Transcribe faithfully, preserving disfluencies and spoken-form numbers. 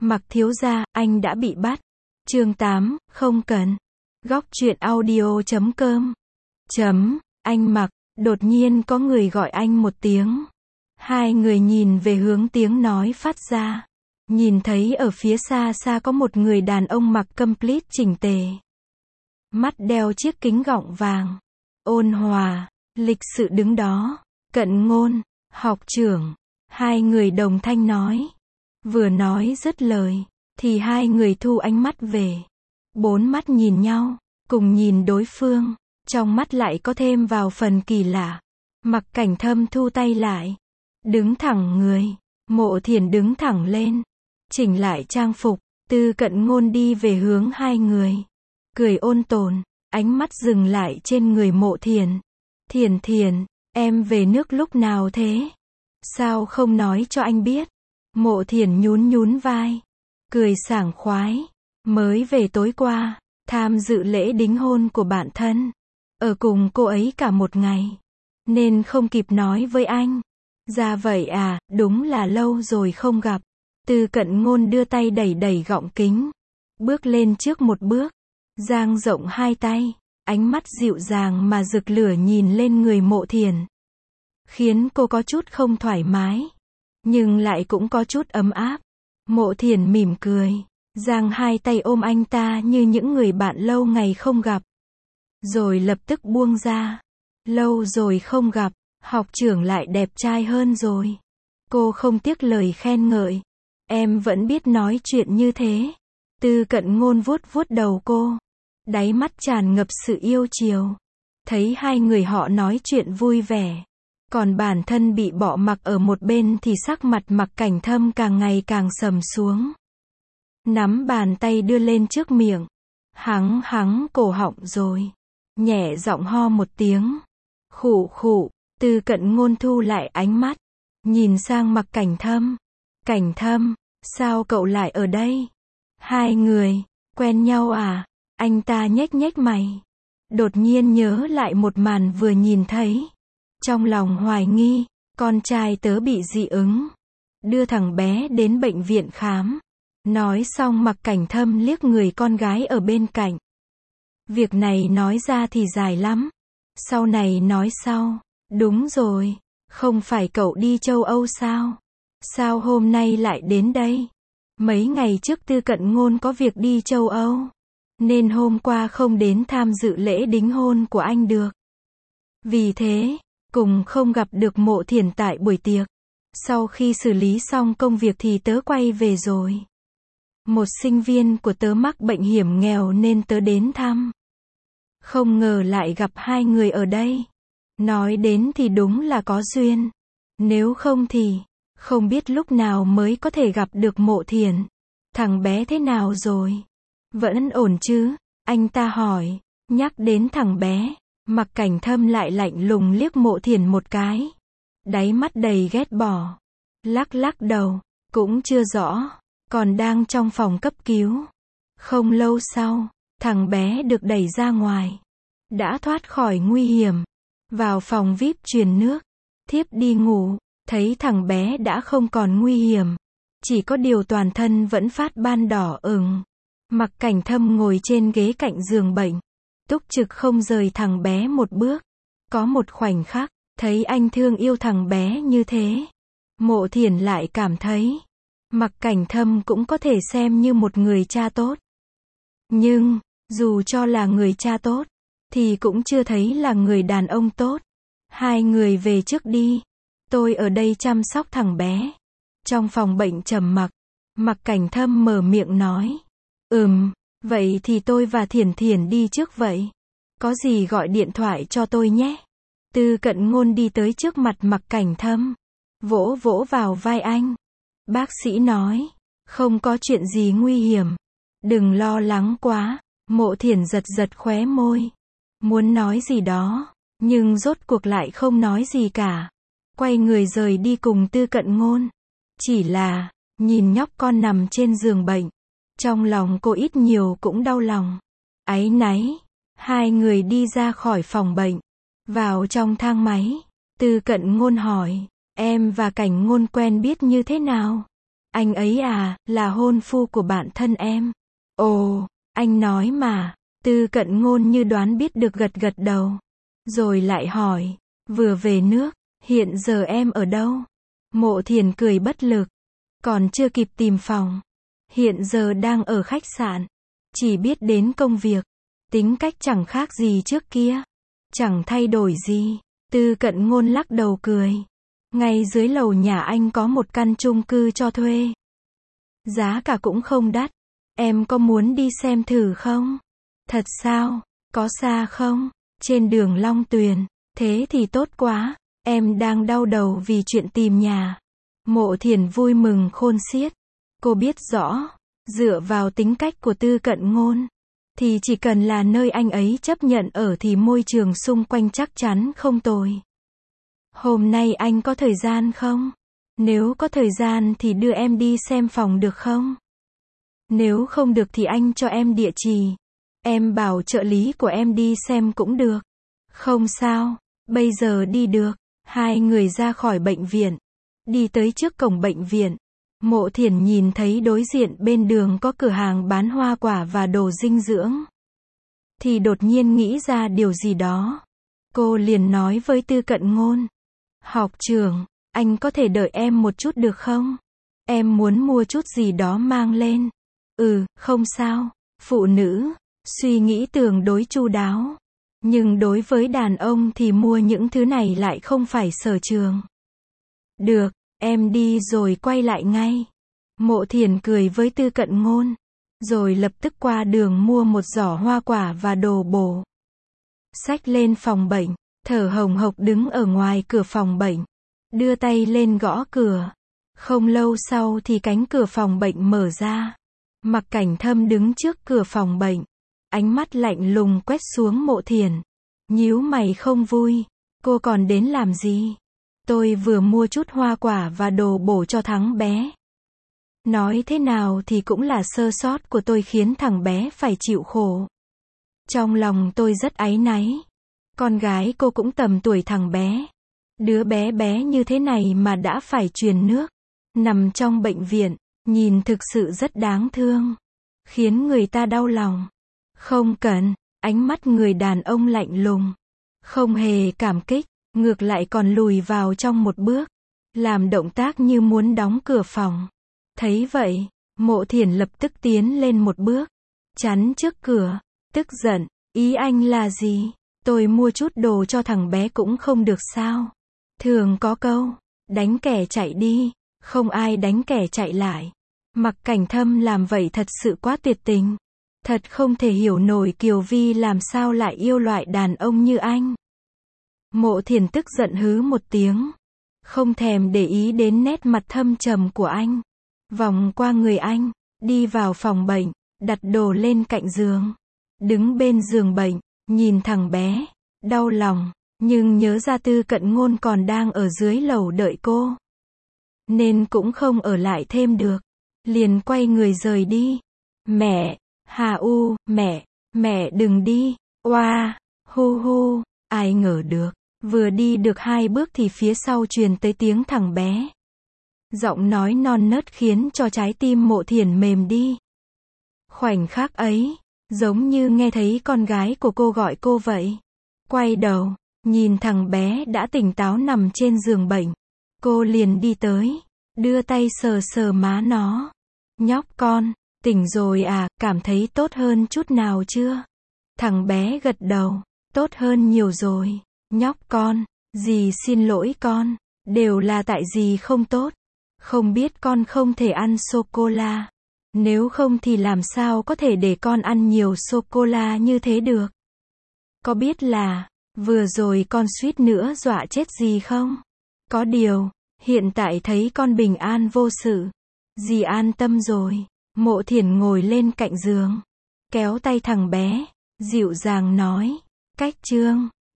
Mặc thiếu gia, anh đã bị bắt. Chương tám, không cần. Góc truyện audio chấm com. Chấm, anh Mặc, đột nhiên có người gọi anh một tiếng. Hai người nhìn về hướng tiếng nói phát ra. Nhìn thấy ở phía xa xa có một người đàn ông mặc complete chỉnh tề. Mắt đeo chiếc kính gọng vàng. Ôn hòa, lịch sự đứng đó. Cận Ngôn, học trưởng. Hai người đồng thanh nói. Vừa nói dứt lời, thì hai người thu ánh mắt về. Bốn mắt nhìn nhau, cùng nhìn đối phương. Trong mắt lại có thêm vào phần kỳ lạ. Mặc Cảnh Thâm thu tay lại. Đứng thẳng người. Mộ Thiển đứng thẳng lên. Chỉnh lại trang phục. Tư Cận Ngôn đi về hướng hai người. Cười ôn tồn. Ánh mắt dừng lại trên người Mộ Thiển. Thiển Thiển, em về nước lúc nào thế? Sao không nói cho anh biết? Mộ Thiển nhún nhún vai. Cười sảng khoái. Mới về tối qua. Tham dự lễ đính hôn của bạn thân. Ở cùng cô ấy cả một ngày. Nên không kịp nói với anh. Ra vậy à, đúng là lâu rồi không gặp. Tư Cận Ngôn đưa tay đẩy đẩy gọng kính. Bước lên trước một bước. Dang rộng hai tay. Ánh mắt dịu dàng mà rực lửa nhìn lên người Mộ Thiển. Khiến cô có chút không thoải mái. Nhưng lại cũng có chút ấm áp. Mộ Thiển mỉm cười. Giang hai tay ôm anh ta như những người bạn lâu ngày không gặp. Rồi lập tức buông ra. Lâu rồi không gặp, học trưởng lại đẹp trai hơn rồi. Cô không tiếc lời khen ngợi. Em vẫn biết nói chuyện như thế. Tư Cận Ngôn vuốt vuốt đầu cô. Đáy mắt tràn ngập sự yêu chiều. Thấy hai người họ nói chuyện vui vẻ. Còn bản thân bị bỏ mặc ở một bên thì sắc mặt Mặc Cảnh Thâm càng ngày càng sầm xuống. Nắm bàn tay đưa lên trước miệng. Hắng hắng cổ họng rồi. Nhẹ giọng ho một tiếng. Khụ khụ. Tư Cận Ngôn thu lại ánh mắt. Nhìn sang Mặc Cảnh Thâm. Cảnh Thâm, sao cậu lại ở đây? Hai người, quen nhau à? Anh ta nhếch nhếch mày. Đột nhiên nhớ lại một màn vừa nhìn thấy. Trong lòng hoài nghi, con trai tớ bị dị ứng. Đưa thằng bé đến bệnh viện khám. Nói xong Mặc Cảnh Thâm liếc người con gái ở bên cạnh. Việc này nói ra thì dài lắm. Sau này nói sau. Đúng rồi, không phải cậu đi châu Âu sao? Sao hôm nay lại đến đây? Mấy ngày trước Tư Cận Ngôn có việc đi châu Âu. Nên hôm qua không đến tham dự lễ đính hôn của anh được. Vì thế, cùng không gặp được Mộ Thiển tại buổi tiệc. Sau khi xử lý xong công việc thì tớ quay về rồi. Một sinh viên của tớ mắc bệnh hiểm nghèo nên tớ đến thăm. Không ngờ lại gặp hai người ở đây. Nói đến thì đúng là có duyên. Nếu không thì, không biết lúc nào mới có thể gặp được Mộ Thiển. Thằng bé thế nào rồi? Vẫn ổn chứ? Anh ta hỏi. Nhắc đến thằng bé, Mặc Cảnh Thâm lại lạnh lùng liếc Mộ Thiển một cái. Đáy mắt đầy ghét bỏ. Lắc lắc đầu. Cũng chưa rõ. Còn đang trong phòng cấp cứu. Không lâu sau, thằng bé được đẩy ra ngoài. Đã thoát khỏi nguy hiểm. Vào phòng vi ai pi truyền nước. Thiếp đi ngủ. Thấy thằng bé đã không còn nguy hiểm. Chỉ có điều toàn thân vẫn phát ban đỏ ửng. Mặc Cảnh Thâm ngồi trên ghế cạnh giường bệnh. Túc trực không rời thằng bé một bước. Có một khoảnh khắc, thấy anh thương yêu thằng bé như thế. Mộ Thiển lại cảm thấy, Mặc Cảnh Thâm cũng có thể xem như một người cha tốt. Nhưng, dù cho là người cha tốt, thì cũng chưa thấy là người đàn ông tốt. Hai người về trước đi. Tôi ở đây chăm sóc thằng bé. Trong phòng bệnh trầm mặc, Mặc Cảnh Thâm mở miệng nói. Ừm, vậy thì tôi và Thiển Thiển đi trước vậy. Có gì gọi điện thoại cho tôi nhé. Tư Cận Ngôn đi tới trước mặt Mặc Cảnh Thâm. Vỗ vỗ vào vai anh. Bác sĩ nói. Không có chuyện gì nguy hiểm. Đừng lo lắng quá. Mộ Thiển giật giật khóe môi. Muốn nói gì đó. Nhưng rốt cuộc lại không nói gì cả. Quay người rời đi cùng Tư Cận Ngôn. Chỉ là, nhìn nhóc con nằm trên giường bệnh. Trong lòng cô ít nhiều cũng đau lòng. Áy náy. Hai người đi ra khỏi phòng bệnh. Vào trong thang máy. Tư Cận Ngôn hỏi. Em và Cảnh Ngôn quen biết như thế nào? Anh ấy à, là hôn phu của bạn thân em. Ồ, anh nói mà. Tư Cận Ngôn như đoán biết được gật gật đầu. Rồi lại hỏi, vừa về nước, hiện giờ em ở đâu? Mộ Thiền cười bất lực. Còn chưa kịp tìm phòng. Hiện giờ đang ở khách sạn. Chỉ biết đến công việc. Tính cách chẳng khác gì trước kia. Chẳng thay đổi gì. Tư Cận Ngôn lắc đầu cười. Ngay dưới lầu nhà anh có một căn chung cư cho thuê. Giá cả cũng không đắt. Em có muốn đi xem thử không? Thật sao? Có xa không? Trên đường Long Tuyền. Thế thì tốt quá. Em đang đau đầu vì chuyện tìm nhà. Mộ Thiền vui mừng khôn xiết. Cô biết rõ, dựa vào tính cách của Tư Cận Ngôn, thì chỉ cần là nơi anh ấy chấp nhận ở thì môi trường xung quanh chắc chắn không tồi. Hôm nay anh có thời gian không? Nếu có thời gian thì đưa em đi xem phòng được không? Nếu không được thì anh cho em địa chỉ. Em bảo trợ lý của em đi xem cũng được. Không sao, bây giờ đi được. Hai người ra khỏi bệnh viện. Đi tới trước cổng bệnh viện. Mộ Thiền nhìn thấy đối diện bên đường có cửa hàng bán hoa quả và đồ dinh dưỡng. Thì đột nhiên nghĩ ra điều gì đó. Cô liền nói với Tư Cận Ngôn. Học trưởng, anh có thể đợi em một chút được không? Em muốn mua chút gì đó mang lên. Ừ, không sao. Phụ nữ, suy nghĩ tương đối chu đáo. Nhưng đối với đàn ông thì mua những thứ này lại không phải sở trường. Được, em đi rồi quay lại ngay. Mộ Thiền cười với Tư Cận Ngôn. Rồi lập tức qua đường mua một giỏ hoa quả và đồ bổ. Xách lên phòng bệnh, thở hồng hộc đứng ở ngoài cửa phòng bệnh. Đưa tay lên gõ cửa. Không lâu sau thì cánh cửa phòng bệnh mở ra. Mạc Cảnh Thâm đứng trước cửa phòng bệnh. Ánh mắt lạnh lùng quét xuống Mộ Thiền. Nhíu mày không vui. Cô còn đến làm gì? Tôi vừa mua chút hoa quả và đồ bổ cho thằng bé. Nói thế nào thì cũng là sơ sót của tôi khiến thằng bé phải chịu khổ. Trong lòng tôi rất áy náy. Con gái cô cũng tầm tuổi thằng bé. Đứa bé bé như thế này mà đã phải truyền nước. Nằm trong bệnh viện, nhìn thực sự rất đáng thương. Khiến người ta đau lòng. Không cần, ánh mắt người đàn ông lạnh lùng. Không hề cảm kích, ngược lại còn lùi vào trong một bước. Làm động tác như muốn đóng cửa phòng. Thấy vậy, Mộ Thiền lập tức tiến lên một bước. Chắn trước cửa, tức giận, ý anh là gì? Tôi mua chút đồ cho thằng bé cũng không được sao? Thường có câu, đánh kẻ chạy đi, không ai đánh kẻ chạy lại. Mạc Cảnh Thâm làm vậy thật sự quá tuyệt tình. Thật không thể hiểu nổi Kiều Vi làm sao lại yêu loại đàn ông như anh. Mộ Thiền tức giận hứ một tiếng. Không thèm để ý đến nét mặt thâm trầm của anh. Vòng qua người anh, đi vào phòng bệnh, đặt đồ lên cạnh giường. Đứng bên giường bệnh, nhìn thằng bé, đau lòng, nhưng nhớ ra Tư Cận Ngôn còn đang ở dưới lầu đợi cô. Nên cũng không ở lại thêm được. Liền quay người rời đi. Mẹ, Hà U, mẹ, mẹ đừng đi, oa, hu hu, ai ngờ được. Vừa đi được hai bước thì phía sau truyền tới tiếng thằng bé. Giọng nói non nớt khiến cho trái tim Mộ Thiền mềm đi. Khoảnh khắc ấy, giống như nghe thấy con gái của cô gọi cô vậy. Quay đầu, nhìn thằng bé đã tỉnh táo nằm trên giường bệnh. Cô liền đi tới, đưa tay sờ sờ má nó. Nhóc con, tỉnh rồi à, cảm thấy tốt hơn chút nào chưa? Thằng bé gật đầu, tốt hơn nhiều rồi. Nhóc con, dì xin lỗi con, đều là tại dì không tốt. Không biết con không thể ăn sô-cô-la. Nếu không thì làm sao có thể để con ăn nhiều sô-cô-la như thế được? Có biết là, vừa rồi con suýt nữa dọa chết dì không? Có điều, hiện tại thấy con bình an vô sự. Dì an tâm rồi. Mộ Thiền ngồi lên cạnh giường. Kéo tay thằng bé, dịu dàng nói. Cách Trương,